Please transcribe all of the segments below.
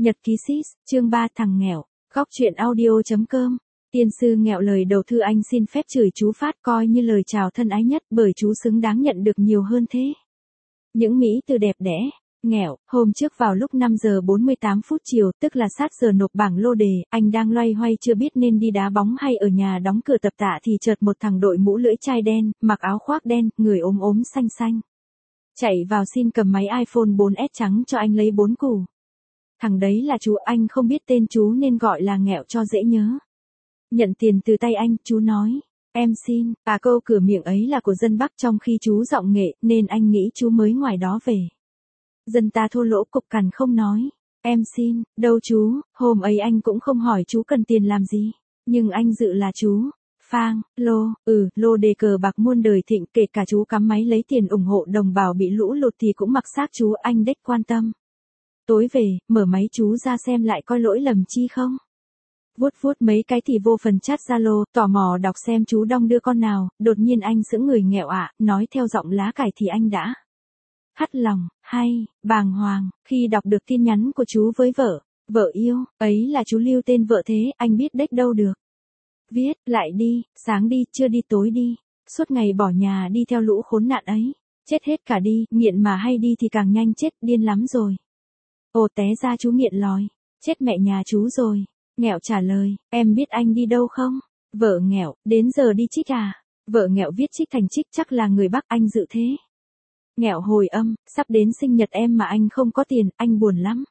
Nhật ký sis, chương 3 thằng nghèo, góc truyện audio.com. Tiên sư nghèo lời đầu thư anh xin phép chửi chú Phát coi như lời chào thân ái nhất bởi chú xứng đáng nhận được nhiều hơn thế. Những mỹ từ đẹp đẽ. Nghèo, hôm trước vào lúc 5 giờ 48 phút chiều, tức là sát giờ nộp bảng lô đề, anh đang loay hoay chưa biết nên đi đá bóng hay ở nhà đóng cửa tập tạ thì chợt một thằng đội mũ lưỡi chai đen, mặc áo khoác đen, người ốm ốm xanh xanh. Chạy vào xin cầm máy iPhone 4S trắng cho anh lấy 4 củ. Thằng đấy là chú, anh không biết tên chú nên gọi là nghèo cho dễ nhớ. Nhận tiền từ tay anh, chú nói, em xin, câu cửa miệng ấy là của dân Bắc trong khi chú giọng nghệ nên anh nghĩ chú mới ngoài đó về. Dân ta thô lỗ cục cằn không nói, em xin, đâu chú, hôm ấy anh cũng không hỏi chú cần tiền làm gì, nhưng anh dự là chú. Phang, lô đề cờ bạc muôn đời thịnh, kể cả chú cắm máy lấy tiền ủng hộ đồng bào bị lũ lụt thì cũng mặc xác chú, anh đếch quan tâm. Tối về, mở máy chú ra xem lại coi lỗi lầm chi không. Vuốt mấy cái thì vô phần chat Zalo, tò mò đọc xem chú đong đưa con nào, đột nhiên anh sững người nghèo ạ, nói theo giọng lá cải thì anh đã hắt lòng, hay, bàng hoàng, khi đọc được tin nhắn của chú với vợ yêu, ấy là chú lưu tên vợ thế, anh biết đếch đâu được. Viết, lại đi, sáng đi, trưa đi, tối đi, suốt ngày bỏ nhà đi theo lũ khốn nạn ấy, chết hết cả đi, nghiện mà hay đi thì càng nhanh chết, điên lắm rồi. Ồ té ra chú nghiện lòi, chết mẹ nhà chú rồi. Nghèo trả lời, em biết anh đi đâu không? Vợ nghèo, đến giờ đi trích à? Vợ nghèo viết trích thành trích chắc là người Bắc anh dự thế. Nghèo hồi âm, sắp đến sinh nhật em mà anh không có tiền, anh buồn lắm.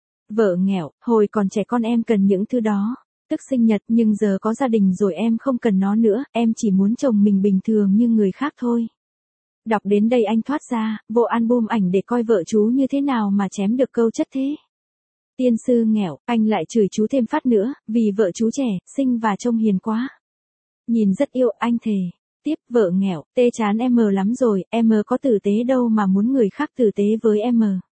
Vợ nghèo, hồi còn trẻ con em cần những thứ đó, tức sinh nhật nhưng giờ có gia đình rồi em không cần nó nữa, em chỉ muốn chồng mình bình thường như người khác thôi. Đọc đến đây anh thoát ra, vô album ảnh để coi vợ chú như thế nào mà chém được câu chất thế. Tiên sư nghèo, anh lại chửi chú thêm phát nữa, vì vợ chú trẻ, xinh và trông hiền quá. Nhìn rất yêu, anh thề. Tiếp, vợ nghèo, tê chán em lắm rồi, em có tử tế đâu mà muốn người khác tử tế với em.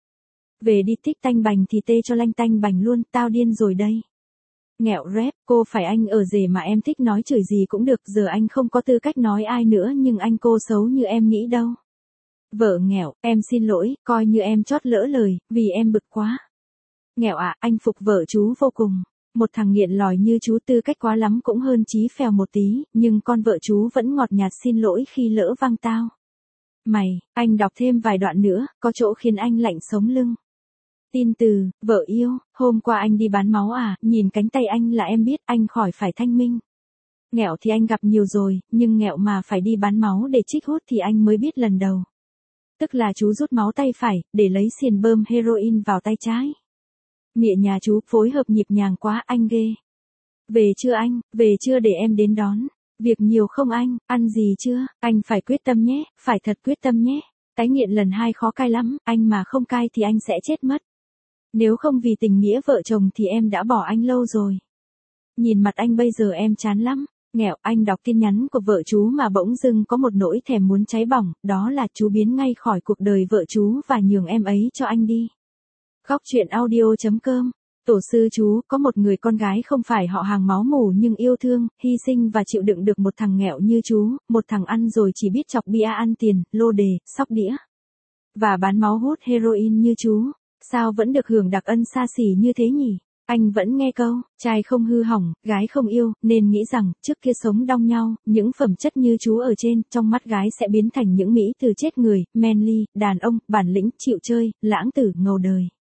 Về đi thích tanh bành thì tê cho lanh tanh bành luôn, tao điên rồi đây. Nghèo rap, cô phải anh ở rể mà em thích nói chửi gì cũng được, giờ anh không có tư cách nói ai nữa nhưng anh cô xấu như em nghĩ đâu. Vợ nghèo, em xin lỗi, coi như em chót lỡ lời, vì em bực quá. Nghèo ạ, anh phục vợ chú vô cùng. Một thằng nghiện lòi như chú tư cách quá lắm cũng hơn chí phèo một tí, nhưng con vợ chú vẫn ngọt nhạt xin lỗi khi lỡ vang tao. Mày, anh đọc thêm vài đoạn nữa, có chỗ khiến anh lạnh sống lưng. Tin từ, vợ yêu, hôm qua anh đi bán máu à, nhìn cánh tay anh là em biết anh khỏi phải thanh minh. Nghèo thì anh gặp nhiều rồi, nhưng nghèo mà phải đi bán máu để trích hút thì anh mới biết lần đầu. Tức là chú rút máu tay phải, để lấy xiên bơm heroin vào tay trái. Mẹ nhà chú phối hợp nhịp nhàng quá, anh ghê. Về chưa anh, về chưa để em đến đón. Việc nhiều không anh, ăn gì chưa, anh phải quyết tâm nhé, phải thật quyết tâm nhé. Tái nghiện lần 2 khó cai lắm, anh mà không cai thì anh sẽ chết mất. Nếu không vì tình nghĩa vợ chồng thì em đã bỏ anh lâu rồi. Nhìn mặt anh bây giờ em chán lắm. Nghèo, anh đọc tin nhắn của vợ chú mà bỗng dưng có một nỗi thèm muốn cháy bỏng, đó là chú biến ngay khỏi cuộc đời vợ chú và nhường em ấy cho anh đi. Góc truyện audio.com. Tổ sư chú, có một người con gái không phải họ hàng máu mủ nhưng yêu thương, hy sinh và chịu đựng được một thằng nghèo như chú, một thằng ăn rồi chỉ biết chọc bia ăn tiền, lô đề, sóc đĩa. Và bán máu hút heroin như chú, sao vẫn được hưởng đặc ân xa xỉ như thế nhỉ? Anh vẫn nghe câu, trai không hư hỏng, gái không yêu, nên nghĩ rằng, trước kia sống đong nhau, những phẩm chất như chú ở trên, trong mắt gái sẽ biến thành những mỹ từ chết người, manly, đàn ông, bản lĩnh, chịu chơi, lãng tử, ngầu đời.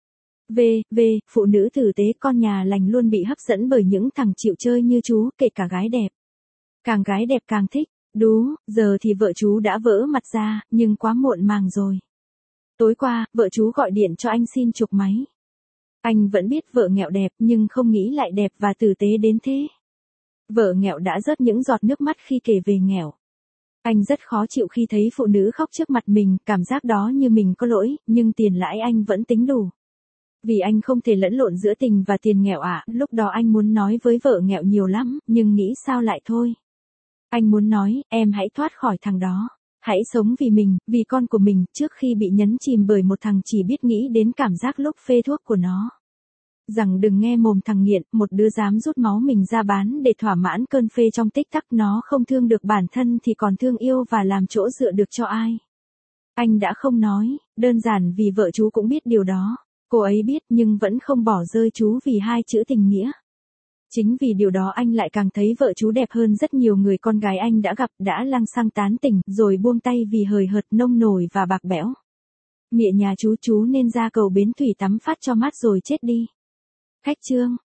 Phụ nữ tử tế con nhà lành luôn bị hấp dẫn bởi những thằng chịu chơi như chú, kể cả gái đẹp. Càng gái đẹp càng thích, đú, giờ thì vợ chú đã vỡ mặt ra, nhưng quá muộn màng rồi. Tối qua, vợ chú gọi điện cho anh xin chụp máy. Anh vẫn biết vợ nghèo đẹp nhưng không nghĩ lại đẹp và tử tế đến thế. Vợ nghèo đã rớt những giọt nước mắt khi kể về nghèo. Anh rất khó chịu khi thấy phụ nữ khóc trước mặt mình, cảm giác đó như mình có lỗi, nhưng tiền lãi anh vẫn tính đủ. Vì anh không thể lẫn lộn giữa tình và tiền nghèo ạ, lúc đó anh muốn nói với vợ nghèo nhiều lắm, nhưng nghĩ sao lại thôi. Anh muốn nói, em hãy thoát khỏi thằng đó. Hãy sống vì mình, vì con của mình, trước khi bị nhấn chìm bởi một thằng chỉ biết nghĩ đến cảm giác lúc phê thuốc của nó. Rằng đừng nghe mồm thằng nghiện, một đứa dám rút máu mình ra bán để thỏa mãn cơn phê trong tích tắc, nó không thương được bản thân thì còn thương yêu và làm chỗ dựa được cho ai. Anh đã không nói, đơn giản vì vợ chú cũng biết điều đó. Cô ấy biết nhưng vẫn không bỏ rơi chú vì hai chữ tình nghĩa. Chính vì điều đó anh lại càng thấy vợ chú đẹp hơn rất nhiều người con gái anh đã gặp, đã lăng xăng tán tỉnh, rồi buông tay vì hời hợt, nông nổi và bạc bẽo. Mẹ nhà chú nên ra cầu bến thủy tắm phát cho mát rồi chết đi. Khách trương.